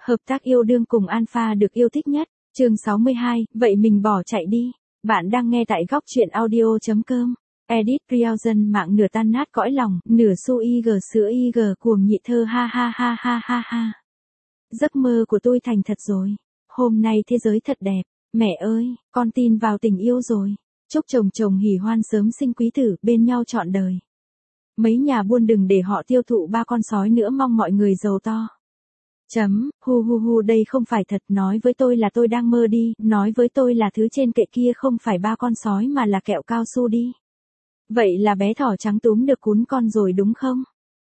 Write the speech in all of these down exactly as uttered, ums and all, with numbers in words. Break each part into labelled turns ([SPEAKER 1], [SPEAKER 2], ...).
[SPEAKER 1] Hợp tác yêu đương cùng Alpha được yêu thích nhất. Chương sáu mươi hai, vậy mình bỏ chạy đi. Bạn đang nghe tại góc truyện audio chấm com. Edit Real dân mạng nửa tan nát cõi lòng, nửa xu ig sữa ig cuồng nhị thơ ha ha ha ha ha ha. Giấc mơ của tôi thành thật rồi. Hôm nay thế giới thật đẹp. Mẹ ơi, con tin vào tình yêu rồi. Chúc chồng chồng hỉ hoan sớm sinh quý tử, bên nhau trọn đời. Mấy nhà buôn đừng để họ tiêu thụ ba con sói nữa, mong mọi người giàu to. Chấm, hu hu hu đây không phải thật, nói với tôi là tôi đang mơ đi, nói với tôi là thứ trên kệ kia không phải ba con sói mà là kẹo cao su đi. Vậy là bé thỏ trắng túm được cún con rồi đúng không?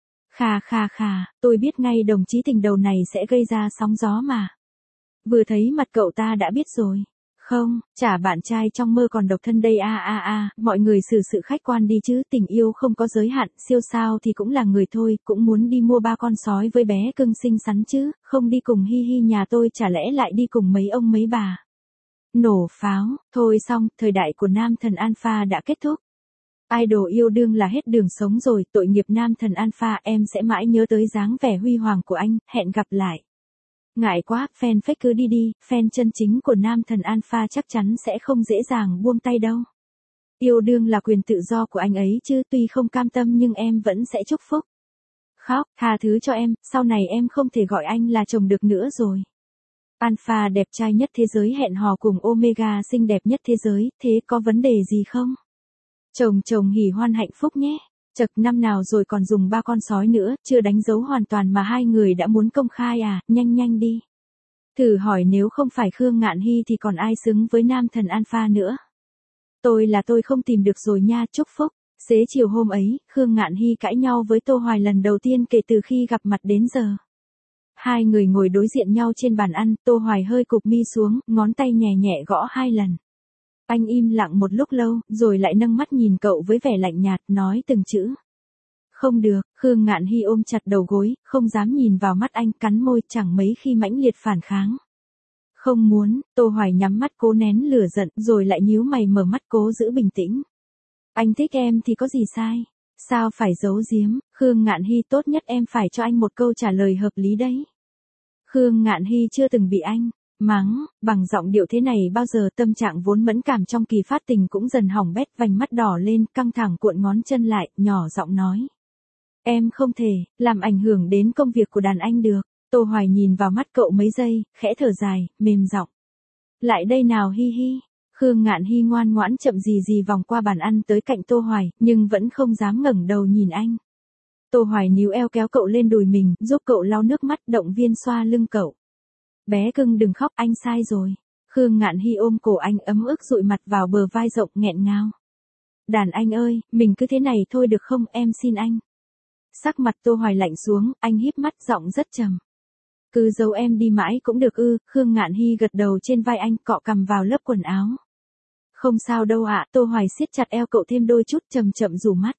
[SPEAKER 1] Khà khà khà, tôi biết ngay đồng chí tình đầu này sẽ gây ra sóng gió mà. Vừa thấy mặt cậu ta đã biết rồi. Không, chả bạn trai trong mơ còn độc thân đây a a a, mọi người xử sự khách quan đi chứ, tình yêu không có giới hạn, siêu sao thì cũng là người thôi, cũng muốn đi mua ba con sói với bé cưng xinh xắn chứ, không đi cùng hi hi nhà tôi chả lẽ lại đi cùng mấy ông mấy bà. Nổ pháo, thôi xong, thời đại của nam thần Alpha đã kết thúc. Idol yêu đương là hết đường sống rồi, tội nghiệp nam thần Alpha, em sẽ mãi nhớ tới dáng vẻ huy hoàng của anh, hẹn gặp lại. Ngại quá, fan fake cứ đi đi, fan chân chính của nam thần Alpha chắc chắn sẽ không dễ dàng buông tay đâu. Yêu đương là quyền tự do của anh ấy chứ, tuy không cam tâm nhưng em vẫn sẽ chúc phúc. Khóc, tha thứ cho em, sau này em không thể gọi anh là chồng được nữa rồi. Alpha đẹp trai nhất thế giới hẹn hò cùng Omega xinh đẹp nhất thế giới, thế có vấn đề gì không? Chồng chồng hỉ hoan hạnh phúc nhé. Chật, năm nào rồi còn dùng ba con sói nữa, chưa đánh dấu hoàn toàn mà hai người đã muốn công khai à, nhanh nhanh đi. Thử hỏi nếu không phải Khương Ngạn Hy thì còn ai xứng với nam thần Alpha nữa. Tôi là tôi không tìm được rồi nha, chúc phúc. Xế chiều hôm ấy, Khương Ngạn Hy cãi nhau với Tô Hoài lần đầu tiên kể từ khi gặp mặt đến giờ. Hai người ngồi đối diện nhau trên bàn ăn, Tô Hoài hơi cụp mi xuống, ngón tay nhẹ nhẹ gõ hai lần. Anh im lặng một lúc lâu, rồi lại nâng mắt nhìn cậu với vẻ lạnh nhạt, nói từng chữ. Không được, Khương Ngạn Hy ôm chặt đầu gối, không dám nhìn vào mắt anh, cắn môi, chẳng mấy khi mãnh liệt phản kháng. Không muốn, Tô Hoài nhắm mắt cố nén lửa giận, rồi lại nhíu mày mở mắt cố giữ bình tĩnh. Anh thích em thì có gì sai? Sao phải giấu giếm? Khương Ngạn Hy, tốt nhất em phải cho anh một câu trả lời hợp lý đấy. Khương Ngạn Hy chưa từng bị anh mắng, bằng giọng điệu thế này bao giờ, tâm trạng vốn mẫn cảm trong kỳ phát tình cũng dần hỏng bét, vành mắt đỏ lên, căng thẳng cuộn ngón chân lại, nhỏ giọng nói. Em không thể, làm ảnh hưởng đến công việc của đàn anh được. Tô Hoài nhìn vào mắt cậu mấy giây, khẽ thở dài, mềm giọng. Lại đây nào hi hi. Khương Ngạn Hy ngoan ngoãn chậm gì gì vòng qua bàn ăn tới cạnh Tô Hoài, nhưng vẫn không dám ngẩng đầu nhìn anh. Tô Hoài níu eo kéo cậu lên đùi mình, giúp cậu lau nước mắt, động viên xoa lưng cậu. Bé cưng đừng khóc, anh sai rồi. Khương Ngạn Hy ôm cổ anh ấm ức dụi mặt vào bờ vai rộng nghẹn ngào. Đàn anh ơi, mình cứ thế này thôi được không, em xin anh. Sắc mặt Tô Hoài lạnh xuống, anh híp mắt, giọng rất trầm. Cứ giấu em đi mãi cũng được ư. Khương Ngạn Hy gật đầu trên vai anh, cọ cằm vào lớp quần áo. Không sao đâu ạ. Tô Hoài siết chặt eo cậu thêm đôi chút, chậm chậm rủ mắt.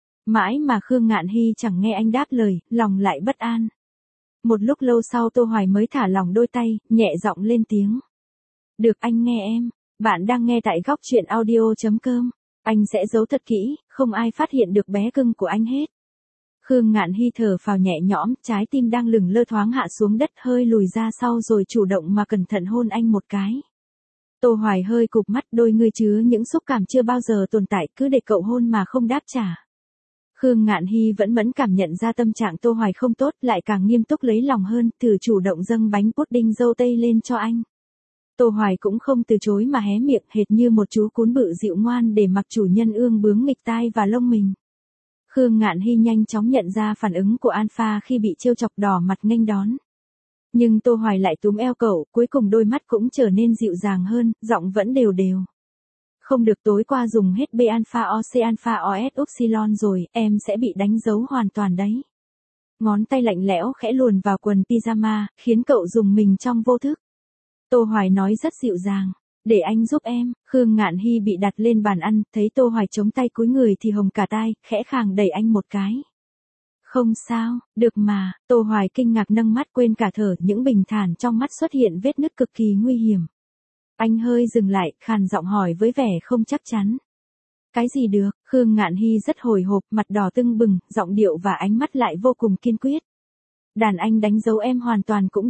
[SPEAKER 1] Mãi mà Khương Ngạn Hy chẳng nghe anh đáp lời, lòng lại bất an. Một lúc lâu sau Tô Hoài mới thả lỏng đôi tay, nhẹ giọng lên tiếng. Được, anh nghe em. Bạn đang nghe tại góc truyện audio chấm com. Anh sẽ giấu thật kỹ, không ai phát hiện được bé cưng của anh hết. Khương Ngạn Hy thở phào nhẹ nhõm, trái tim đang lửng lơ thoáng hạ xuống đất, hơi lùi ra sau rồi chủ động mà cẩn thận hôn anh một cái. Tô Hoài hơi cụp mắt, đôi người chứa những xúc cảm chưa bao giờ tồn tại, cứ để cậu hôn mà không đáp trả. Khương Ngạn Hy vẫn mẫn cảm nhận ra tâm trạng Tô Hoài không tốt, lại càng nghiêm túc lấy lòng hơn, thử chủ động dâng bánh pudding dâu tây lên cho anh. Tô Hoài cũng không từ chối mà hé miệng, hệt như một chú cún bự dịu ngoan để mặc chủ nhân ương bướng nghịch tai và lông mình. Khương Ngạn Hy nhanh chóng nhận ra phản ứng của Alpha khi bị trêu chọc, đỏ mặt nghênh đón. Nhưng Tô Hoài lại túm eo cậu, cuối cùng đôi mắt cũng trở nên dịu dàng hơn, giọng vẫn đều đều. Không được, tối qua dùng hết B alpha O C alpha O S upsilon rồi, em sẽ bị đánh dấu hoàn toàn đấy. Ngón tay lạnh lẽo khẽ luồn vào quần pyjama, khiến cậu rùng mình trong vô thức. Tô Hoài nói rất dịu dàng. Để anh giúp em. Khương Ngạn Hy bị đặt lên bàn ăn, thấy Tô Hoài chống tay cúi người thì hồng cả tai, khẽ khàng đẩy anh một cái. Không sao, được mà. Tô Hoài kinh ngạc nâng mắt, quên cả thở, những bình thản trong mắt xuất hiện vết nứt cực kỳ nguy hiểm. Anh hơi dừng lại, khàn giọng hỏi với vẻ không chắc chắn. Cái gì được? Khương Ngạn Hy rất hồi hộp, mặt đỏ tưng bừng, giọng điệu và ánh mắt lại vô cùng kiên quyết. Đàn anh đánh dấu em hoàn toàn cũng được.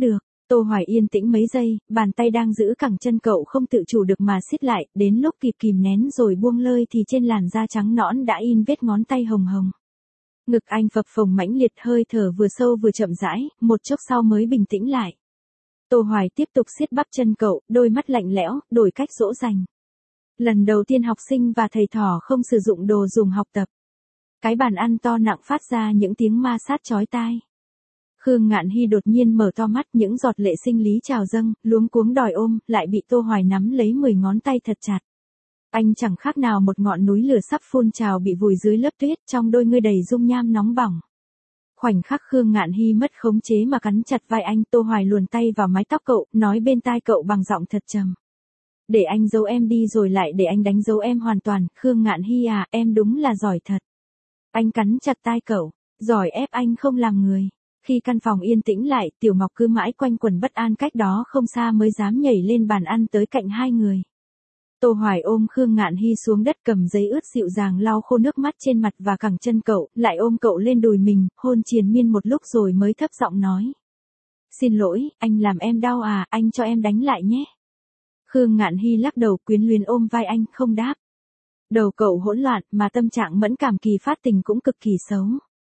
[SPEAKER 1] Tô Hoài yên tĩnh mấy giây, bàn tay đang giữ cẳng chân cậu không tự chủ được mà siết lại, đến lúc kịp kìm nén rồi buông lơi thì trên làn da trắng nõn đã in vết ngón tay hồng hồng. Ngực anh phập phồng mãnh liệt, hơi thở vừa sâu vừa chậm rãi, một chốc sau mới bình tĩnh lại. Tô Hoài tiếp tục siết bắp chân cậu, đôi mắt lạnh lẽo, đổi cách dỗ dành. Lần đầu tiên học sinh và thầy trò không sử dụng đồ dùng học tập. Cái bàn ăn to nặng phát ra những tiếng ma sát chói tai. Khương Ngạn Hy đột nhiên mở to mắt, những giọt lệ sinh lý trào dâng, luống cuống đòi ôm, lại bị Tô Hoài nắm lấy mười ngón tay thật chặt. Anh chẳng khác nào một ngọn núi lửa sắp phun trào bị vùi dưới lớp tuyết, trong đôi ngươi đầy dung nham nóng bỏng. Khoảnh khắc Khương Ngạn Hy mất khống chế mà cắn chặt vai anh, Tô Hoài luồn tay vào mái tóc cậu, nói bên tai cậu bằng giọng thật trầm. Để anh giấu em đi rồi lại để anh đánh dấu em hoàn toàn, Khương Ngạn Hy à, em đúng là giỏi thật. Anh cắn chặt tai cậu, giỏi ép anh không làm người. Khi căn phòng yên tĩnh lại, Tiểu Ngọc cứ mãi quanh quẩn bất an cách đó không xa mới dám nhảy lên bàn ăn tới cạnh hai người. Tô Hoài ôm Khương Ngạn Hy xuống đất, cầm giấy ướt dịu dàng lau khô nước mắt trên mặt và cẳng chân cậu, lại ôm cậu lên đùi mình, hôn triền miên một lúc rồi mới thấp giọng nói. Xin lỗi, anh làm em đau à, anh cho em đánh lại nhé. Khương Ngạn Hy lắc đầu, quyến luyến ôm vai anh, không đáp. Đầu cậu hỗn loạn, mà tâm trạng mẫn cảm kỳ phát tình cũng cực kỳ xấu.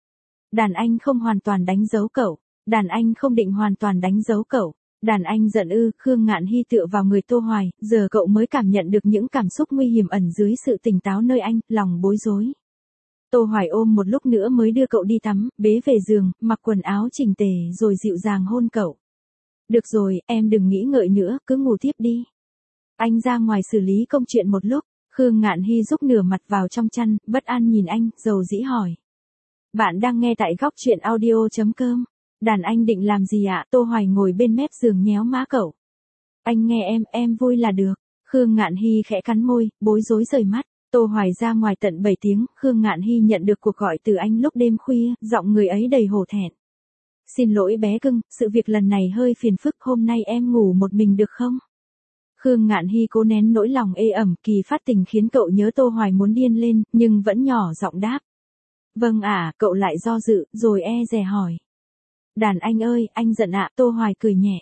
[SPEAKER 1] Đàn anh không hoàn toàn đánh dấu cậu, đàn anh không định hoàn toàn đánh dấu cậu, đàn anh giận ư. Khương Ngạn Hy tựa vào người Tô Hoài, giờ cậu mới cảm nhận được những cảm xúc nguy hiểm ẩn dưới sự tỉnh táo nơi anh, lòng bối rối. Tô Hoài ôm một lúc nữa mới đưa cậu đi tắm, bế về giường, mặc quần áo chỉnh tề rồi dịu dàng hôn cậu. Được rồi, em đừng nghĩ ngợi nữa, cứ ngủ tiếp đi. Anh ra ngoài xử lý công chuyện một lúc. Khương Ngạn Hy rúc nửa mặt vào trong chăn, bất an nhìn anh, dầu dĩ hỏi. Bạn đang nghe tại góc truyện audio.com. Đàn anh định làm gì ạ? Tô Hoài ngồi bên mép giường nhéo má cậu. Anh nghe em, em vui là được. Khương Ngạn Hy khẽ cắn môi, bối rối rời mắt. Tô Hoài ra ngoài tận bảy tiếng, Khương Ngạn Hy nhận được cuộc gọi từ anh lúc đêm khuya, giọng người ấy đầy hổ thẹn. Xin lỗi bé cưng, sự việc lần này hơi phiền phức, hôm nay em ngủ một mình được không? Khương Ngạn Hy cố nén nỗi lòng ê ẩm, kỳ phát tình khiến cậu nhớ Tô Hoài muốn điên lên, nhưng vẫn nhỏ giọng đáp. Vâng ạ, à, cậu lại do dự, rồi e dè hỏi. Đàn anh ơi, anh giận ạ, à, Tô Hoài cười nhẹ.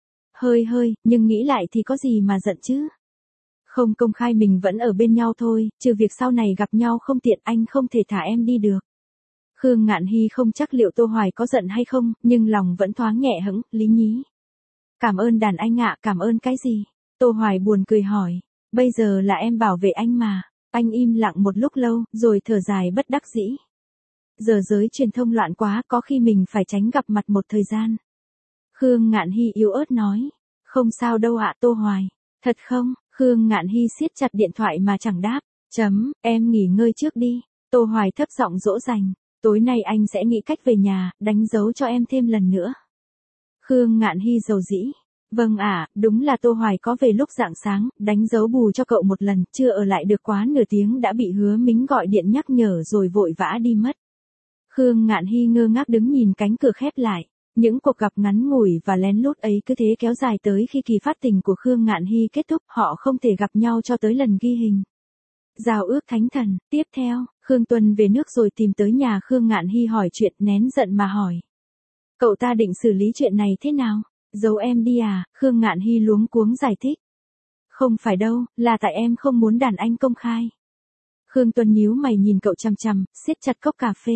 [SPEAKER 1] Hơi hơi, nhưng nghĩ lại thì có gì mà giận chứ? Không công khai mình vẫn ở bên nhau thôi, trừ việc sau này gặp nhau không tiện, anh không thể thả em đi được. Khương Ngạn Hy không chắc liệu Tô Hoài có giận hay không, nhưng lòng vẫn thoáng nhẹ hững, lý nhí. Cảm ơn đàn anh ạ, à, cảm ơn cái gì? Tô Hoài buồn cười hỏi. Bây giờ là em bảo vệ anh mà. Anh im lặng một lúc lâu, rồi thở dài bất đắc dĩ. Giờ giới truyền thông loạn quá, có khi mình phải tránh gặp mặt một thời gian. Khương Ngạn Hy yếu ớt nói. Không sao đâu ạ Tô Hoài. Thật không? Khương Ngạn Hy siết chặt điện thoại mà chẳng đáp. Chấm, em nghỉ ngơi trước đi. Tô Hoài thấp giọng dỗ dành. Tối nay anh sẽ nghĩ cách về nhà, đánh dấu cho em thêm lần nữa. Khương Ngạn Hy dầu dĩ. Vâng ạ, à, đúng là Tô Hoài có về lúc rạng sáng, đánh dấu bù cho cậu một lần, chưa ở lại được quá nửa tiếng đã bị Hứa Mính gọi điện nhắc nhở rồi vội vã đi mất. Khương Ngạn Hy ngơ ngác đứng nhìn cánh cửa khép lại. Những cuộc gặp ngắn ngủi và lén lút ấy cứ thế kéo dài tới khi kỳ phát tình của Khương Ngạn Hy kết thúc, họ không thể gặp nhau cho tới lần ghi hình. Giao ước thánh thần, tiếp theo, Khương Tuân về nước rồi tìm tới nhà Khương Ngạn Hy hỏi chuyện, nén giận mà hỏi. Cậu ta định xử lý chuyện này thế nào? Giấu em đi à? Khương Ngạn Hy luống cuống giải thích. Không phải đâu, là tại em không muốn đàn anh công khai. Khương Tuân nhíu mày nhìn cậu chằm chằm, siết chặt cốc cà phê.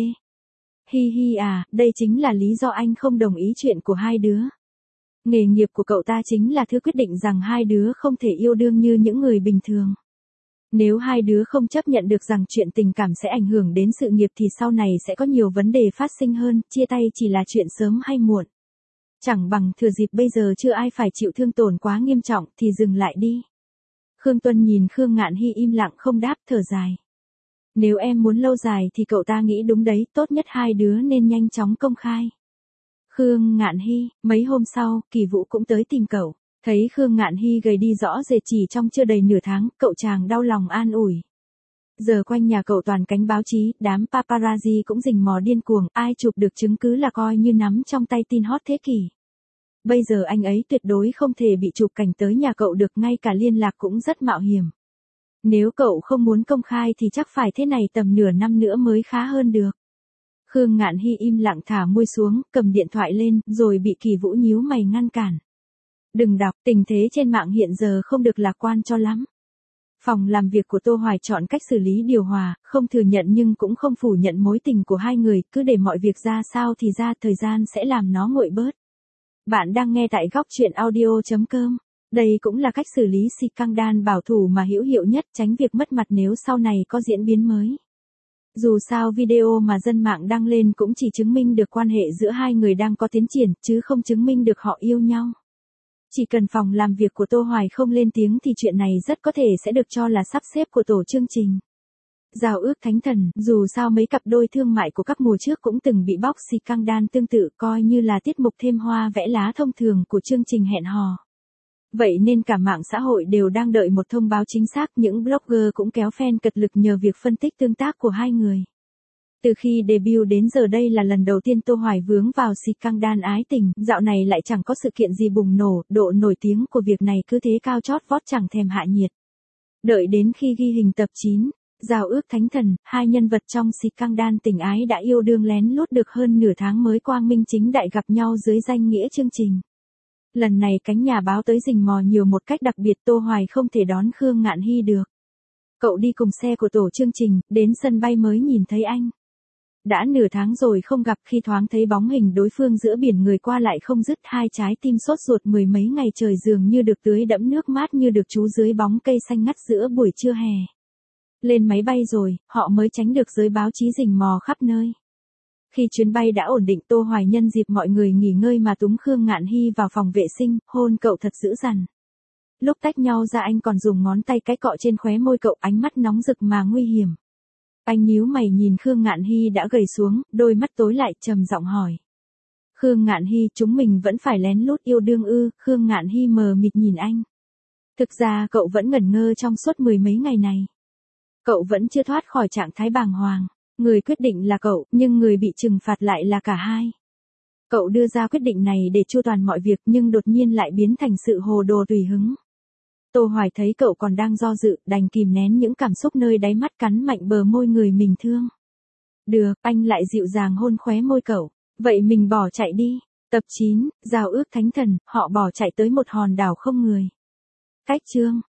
[SPEAKER 1] Hi hi à, đây chính là lý do anh không đồng ý chuyện của hai đứa. Nghề nghiệp của cậu ta chính là thứ quyết định rằng hai đứa không thể yêu đương như những người bình thường. Nếu hai đứa không chấp nhận được rằng chuyện tình cảm sẽ ảnh hưởng đến sự nghiệp thì sau này sẽ có nhiều vấn đề phát sinh hơn, chia tay chỉ là chuyện sớm hay muộn. Chẳng bằng thừa dịp bây giờ chưa ai phải chịu thương tổn quá nghiêm trọng thì dừng lại đi. Khương Tuân nhìn Khương Ngạn Hy im lặng không đáp, thở dài. Nếu em muốn lâu dài thì cậu ta nghĩ đúng đấy, tốt nhất hai đứa nên nhanh chóng công khai. Khương Ngạn Hy, mấy hôm sau, Kỳ Vũ cũng tới tìm cậu. Thấy Khương Ngạn Hy gầy đi rõ rệt chỉ trong chưa đầy nửa tháng, cậu chàng đau lòng an ủi. Giờ quanh nhà cậu toàn cánh báo chí, đám paparazzi cũng rình mò điên cuồng, ai chụp được chứng cứ là coi như nắm trong tay tin hot thế kỷ. Bây giờ anh ấy tuyệt đối không thể bị chụp cảnh tới nhà cậu được, ngay cả liên lạc cũng rất mạo hiểm. Nếu cậu không muốn công khai thì chắc phải thế này tầm nửa năm nữa mới khá hơn được. Khương Ngạn Hy im lặng thả môi xuống, cầm điện thoại lên, rồi bị Kỳ Vũ nhíu mày ngăn cản. Đừng đọc, tình thế trên mạng hiện giờ không được lạc quan cho lắm. Phòng làm việc của Tô Hoài chọn cách xử lý điều hòa, không thừa nhận nhưng cũng không phủ nhận mối tình của hai người, cứ để mọi việc ra sao thì ra, thời gian sẽ làm nó nguội bớt. Bạn đang nghe tại góc chuyện audio chấm com. Đây cũng là cách xử lý scandal bảo thủ mà hữu hiệu nhất, tránh việc mất mặt nếu sau này có diễn biến mới. Dù sao video mà dân mạng đăng lên cũng chỉ chứng minh được quan hệ giữa hai người đang có tiến triển, chứ không chứng minh được họ yêu nhau. Chỉ cần phòng làm việc của Tô Hoài không lên tiếng thì chuyện này rất có thể sẽ được cho là sắp xếp của tổ chương trình. Giao ước thánh thần, dù sao mấy cặp đôi thương mại của các mùa trước cũng từng bị bóc scandal tương tự, coi như là tiết mục thêm hoa vẽ lá thông thường của chương trình hẹn hò. Vậy nên cả mạng xã hội đều đang đợi một thông báo chính xác, những blogger cũng kéo fan cật lực nhờ việc phân tích tương tác của hai người. Từ khi debut đến giờ đây là lần đầu tiên Tô Hoài vướng vào scandal ái tình, dạo này lại chẳng có sự kiện gì bùng nổ, độ nổi tiếng của việc này cứ thế cao chót vót chẳng thèm hạ nhiệt. Đợi đến khi ghi hình tập chín, Giao ước thánh thần, hai nhân vật trong scandal tình ái đã yêu đương lén lút được hơn nửa tháng mới quang minh chính đại gặp nhau dưới danh nghĩa chương trình. Lần này cánh nhà báo tới rình mò nhiều một cách đặc biệt, Tô Hoài không thể đón Khương Ngạn Hy được. Cậu đi cùng xe của tổ chương trình, đến sân bay mới nhìn thấy anh. Đã nửa tháng rồi không gặp, khi thoáng thấy bóng hình đối phương giữa biển người qua lại không dứt, hai trái tim sốt ruột mười mấy ngày trời dường như được tưới đẫm nước mát như được trú dưới bóng cây xanh ngắt giữa buổi trưa hè. Lên máy bay rồi, họ mới tránh được giới báo chí rình mò khắp nơi. Khi chuyến bay đã ổn định, Tô Hoài nhân dịp mọi người nghỉ ngơi mà túm Khương Ngạn Hy vào phòng vệ sinh, hôn cậu thật dữ dằn. Lúc tách nhau ra anh còn dùng ngón tay cái cọ trên khóe môi cậu, ánh mắt nóng rực mà nguy hiểm. Anh nhíu mày nhìn Khương Ngạn Hy đã gầy xuống, đôi mắt tối lại, trầm giọng hỏi. Khương Ngạn Hy, chúng mình vẫn phải lén lút yêu đương ư? Khương Ngạn Hy mờ mịt nhìn anh. Thực ra cậu vẫn ngẩn ngơ trong suốt mười mấy ngày này. Cậu vẫn chưa thoát khỏi trạng thái bàng hoàng. Người quyết định là cậu, nhưng người bị trừng phạt lại là cả hai. Cậu đưa ra quyết định này để chu toàn mọi việc nhưng đột nhiên lại biến thành sự hồ đồ tùy hứng. Tô Hoài thấy cậu còn đang do dự, đành kìm nén những cảm xúc nơi đáy mắt, cắn mạnh bờ môi người mình thương. Được, anh lại dịu dàng hôn khóe môi cậu. Vậy mình bỏ chạy đi. Tập chín, Giao ước thánh thần, họ bỏ chạy tới một hòn đảo không người. Cách chương.